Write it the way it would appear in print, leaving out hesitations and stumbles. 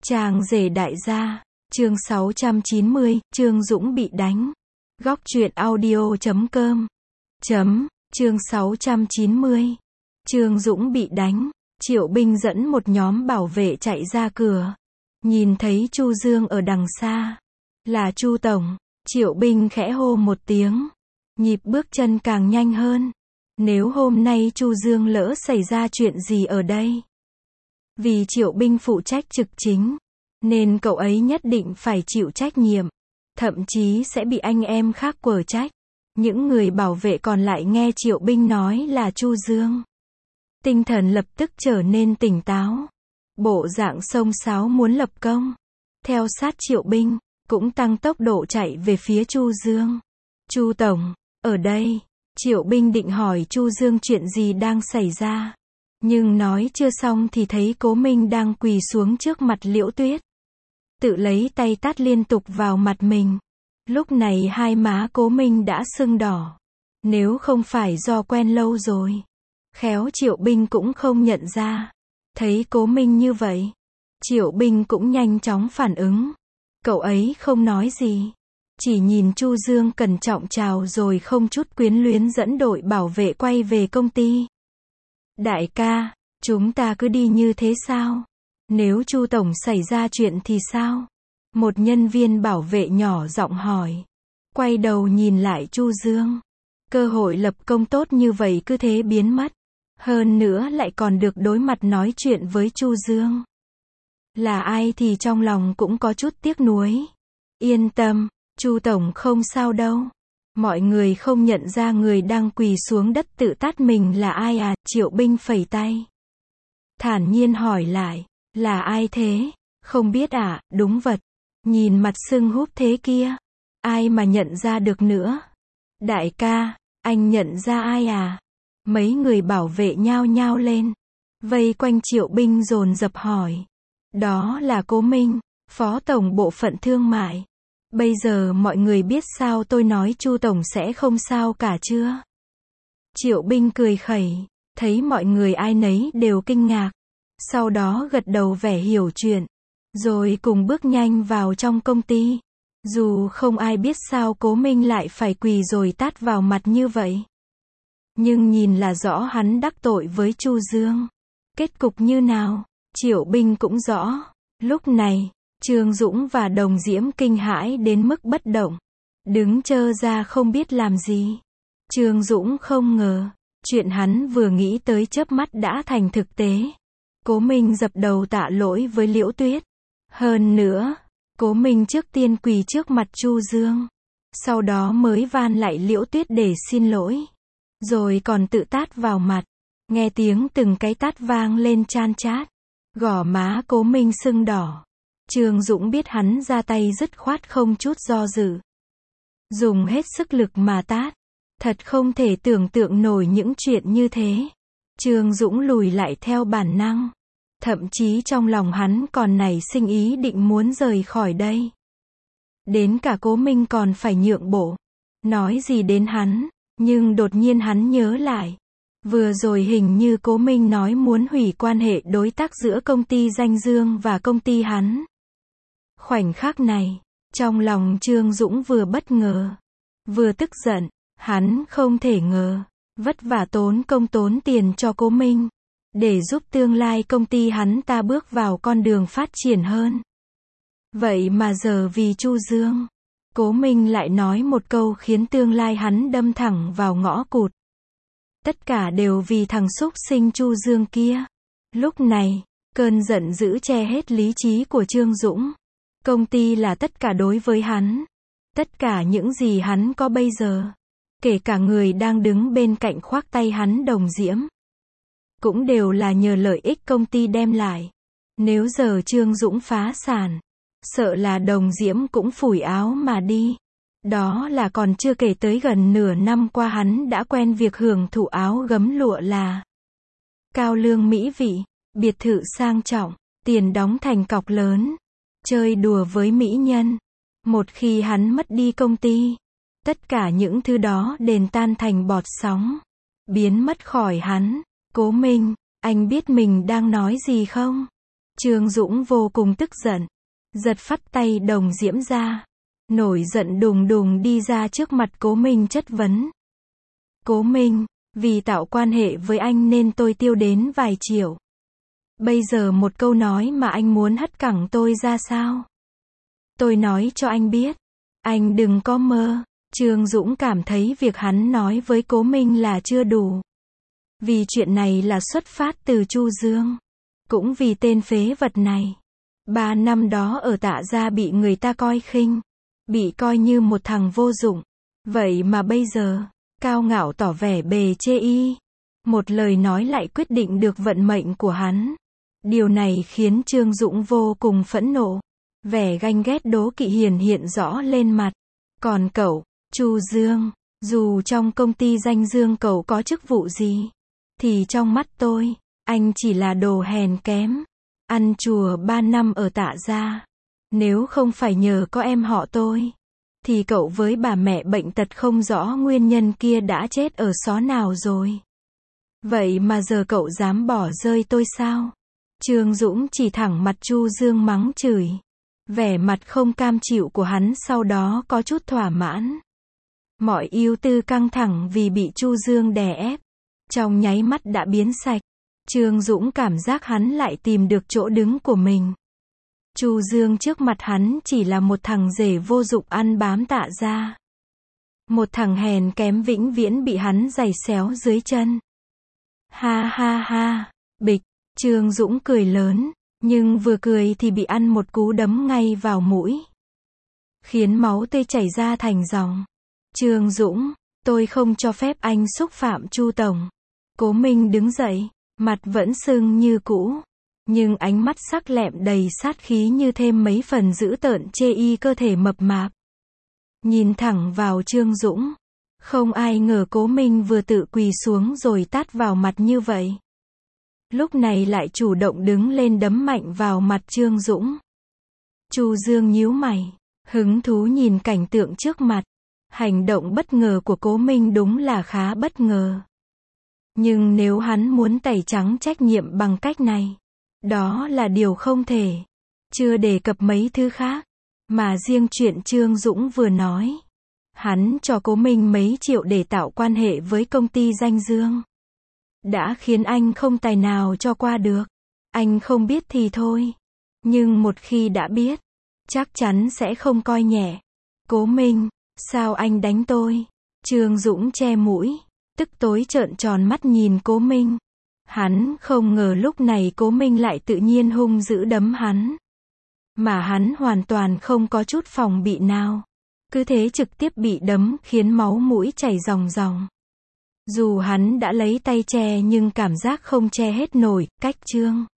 Chàng rể đại gia, chương 690, Trương Dũng bị đánh. Góc truyện audio.com. Chương 690. Trương Dũng bị đánh. Triệu Binh dẫn một nhóm bảo vệ chạy ra cửa. Nhìn thấy Chu Dương ở đằng xa. Là Chu Tổng. Triệu Binh khẽ hô một tiếng. Nhịp bước chân càng nhanh hơn. Nếu hôm nay Chu Dương lỡ xảy ra chuyện gì ở đây? Vì Triệu Binh phụ trách trực chính, nên cậu ấy nhất định phải chịu trách nhiệm. Thậm chí sẽ bị anh em khác quở trách. Những người bảo vệ còn lại nghe Triệu Binh nói là Chu Dương. Tinh thần lập tức trở nên tỉnh táo. Bộ dạng xông xáo muốn lập công. Theo sát Triệu Binh, cũng tăng tốc độ chạy về phía Chu Dương. Chu Tổng, ở đây. Triệu Binh định hỏi Chu Dương chuyện gì đang xảy ra. Nhưng nói chưa xong thì thấy Cố Minh đang quỳ xuống trước mặt Liễu Tuyết. Tự lấy tay tát liên tục vào mặt mình. Lúc này hai má Cố Minh đã sưng đỏ. Nếu không phải do quen lâu rồi, khéo Triệu Binh cũng không nhận ra. Thấy Cố Minh như vậy, Triệu Binh cũng nhanh chóng phản ứng. Cậu ấy không nói gì, chỉ nhìn Chu Dương cẩn trọng chào rồi không chút quyến luyến dẫn đội bảo vệ quay về công ty. Đại ca, chúng ta cứ đi như thế sao? Nếu Chu Tổng xảy ra chuyện thì sao? Một nhân viên bảo vệ nhỏ giọng hỏi. Quay đầu nhìn lại Chu Dương. Cơ hội lập công tốt như vậy cứ thế biến mất. Hơn nữa lại còn được đối mặt nói chuyện với Chu Dương. Là ai thì trong lòng cũng có chút tiếc nuối. Yên tâm, Chu Tổng không sao đâu. Mọi người không nhận ra người đang quỳ xuống đất tự tát mình là ai à? Triệu Binh phẩy tay. Thản nhiên hỏi lại, là ai thế? Không biết à? Đúng vật. Nhìn mặt sưng húp thế kia, ai mà nhận ra được nữa? Đại ca, anh nhận ra ai à? Mấy người bảo vệ nhao nhao lên, vây quanh Triệu Binh dồn dập hỏi. Đó là Cố Minh, Phó Tổng Bộ phận Thương mại. Bây giờ mọi người biết sao tôi nói Chu Tổng sẽ không sao cả chưa? Triệu Binh cười khẩy, thấy mọi người ai nấy đều kinh ngạc. Sau đó gật đầu vẻ hiểu chuyện, rồi cùng bước nhanh vào trong công ty. Dù không ai biết sao Cố Minh lại phải quỳ rồi tát vào mặt như vậy. Nhưng nhìn là rõ hắn đắc tội với Chu Dương. Kết cục như nào, Triệu Binh cũng rõ. Lúc này, Trương Dũng và Đồng Diễm kinh hãi đến mức bất động. Đứng trơ ra không biết làm gì. Trương Dũng không ngờ, chuyện hắn vừa nghĩ tới chớp mắt đã thành thực tế. Cố Minh dập đầu tạ lỗi với Liễu Tuyết. Hơn nữa, Cố Minh trước tiên quỳ trước mặt Chu Dương. Sau đó mới van lại Liễu Tuyết để xin lỗi. Rồi còn tự tát vào mặt. Nghe tiếng từng cái tát vang lên chan chát. Gò má Cố Minh sưng đỏ. Trương Dũng biết hắn ra tay dứt khoát không chút do dự. Dùng hết sức lực mà tát. Thật không thể tưởng tượng nổi những chuyện như thế. Trương Dũng lùi lại theo bản năng. Thậm chí trong lòng hắn còn nảy sinh ý định muốn rời khỏi đây. Đến cả Cố Minh còn phải nhượng bộ. Nói gì đến hắn, nhưng đột nhiên hắn nhớ lại. Vừa rồi hình như Cố Minh nói muốn hủy quan hệ đối tác giữa công ty Danh Dương và công ty hắn. Khoảnh khắc này, trong lòng Trương Dũng vừa bất ngờ, vừa tức giận. Hắn không thể ngờ, vất vả tốn công tốn tiền cho Cố Minh, để giúp tương lai công ty hắn ta bước vào con đường phát triển hơn. Vậy mà giờ vì Chu Dương, Cố Minh lại nói một câu khiến tương lai hắn đâm thẳng vào ngõ cụt. Tất cả đều vì thằng súc sinh Chu Dương kia. Lúc này, cơn giận dữ che hết lý trí của Trương Dũng. Công ty là tất cả đối với hắn. Tất cả những gì hắn có bây giờ, kể cả người đang đứng bên cạnh khoác tay hắn Đồng Diễm, cũng đều là nhờ lợi ích công ty đem lại. Nếu giờ Trương Dũng phá sản, sợ là Đồng Diễm cũng phủi áo mà đi. Đó là còn chưa kể tới gần nửa năm qua hắn đã quen việc hưởng thụ áo gấm lụa là cao lương mỹ vị, biệt thự sang trọng, tiền đóng thành cọc lớn, chơi đùa với mỹ nhân. Một khi hắn mất đi công ty, tất cả những thứ đó đền tan thành bọt sóng, biến mất khỏi hắn. Cố Minh, anh biết mình đang nói gì không? Trương Dũng vô cùng tức giận. Giật phắt tay đồng diễm ra. Nổi giận đùng đùng đi ra trước mặt Cố Minh chất vấn. Cố Minh, vì tạo quan hệ với anh nên tôi tiêu đến vài triệu. Bây giờ một câu nói mà anh muốn hất cẳng tôi ra sao? Tôi nói cho anh biết. Anh đừng có mơ. Trương Dũng cảm thấy việc hắn nói với Cố Minh là chưa đủ. Vì chuyện này là xuất phát từ Chu Dương. Cũng vì tên phế vật này. 3 năm đó ở Tạ Gia bị người ta coi khinh. Bị coi như một thằng vô dụng. Vậy mà bây giờ, cao ngạo tỏ vẻ bề chê y. Một lời nói lại quyết định được vận mệnh của hắn. Điều này khiến Trương Dũng vô cùng phẫn nộ. Vẻ ganh ghét đố kỵ hiện rõ lên mặt. Còn cậu, Chu Dương, dù trong công ty danh dương cậu có chức vụ gì, thì trong mắt tôi, anh chỉ là đồ hèn kém. Ăn chùa 3 năm ở Tạ Gia. Nếu không phải nhờ có em họ tôi, thì cậu với bà mẹ bệnh tật không rõ nguyên nhân kia đã chết ở xó nào rồi. Vậy mà giờ cậu dám bỏ rơi tôi sao? Trương Dũng chỉ thẳng mặt Chu Dương mắng chửi. Vẻ mặt không cam chịu của hắn sau đó có chút thỏa mãn. Mọi ưu tư căng thẳng vì bị Chu Dương đè ép, trong nháy mắt đã biến sạch. Trương Dũng cảm giác hắn lại tìm được chỗ đứng của mình. Chu Dương trước mặt hắn chỉ là một thằng rể vô dụng ăn bám Tạ Gia. Một thằng hèn kém vĩnh viễn bị hắn giày xéo dưới chân. Ha ha ha, bịch, Trương Dũng cười lớn, nhưng vừa cười thì bị ăn một cú đấm ngay vào mũi. Khiến máu tươi chảy ra thành dòng. Trương Dũng, tôi không cho phép anh xúc phạm Chu Tổng. Cố Minh đứng dậy, mặt vẫn sưng như cũ. Nhưng ánh mắt sắc lẹm đầy sát khí như thêm mấy phần dữ tợn chê y cơ thể mập mạp. Nhìn thẳng vào Trương Dũng. Không ai ngờ Cố Minh vừa tự quỳ xuống rồi tát vào mặt như vậy. Lúc này lại chủ động đứng lên đấm mạnh vào mặt Trương Dũng. Chu Dương nhíu mày, hứng thú nhìn cảnh tượng trước mặt. Hành động bất ngờ của Cố Minh đúng là khá bất ngờ. Nhưng nếu hắn muốn tẩy trắng trách nhiệm bằng cách này, đó là điều không thể. Chưa đề cập mấy thứ khác, mà riêng chuyện Trương Dũng vừa nói. Hắn cho Cố Minh mấy triệu để tạo quan hệ với công ty danh dương. Đã khiến anh không tài nào cho qua được. Anh không biết thì thôi. Nhưng một khi đã biết, chắc chắn sẽ không coi nhẹ. Cố Minh, sao anh đánh tôi? Trương Dũng che mũi, tức tối trợn tròn mắt nhìn Cố Minh. Hắn không ngờ lúc này Cố Minh lại tự nhiên hung dữ đấm hắn. Mà hắn hoàn toàn không có chút phòng bị nào. Cứ thế trực tiếp bị đấm khiến máu mũi chảy ròng ròng. Dù hắn đã lấy tay che nhưng cảm giác không che hết nổi, cách Trương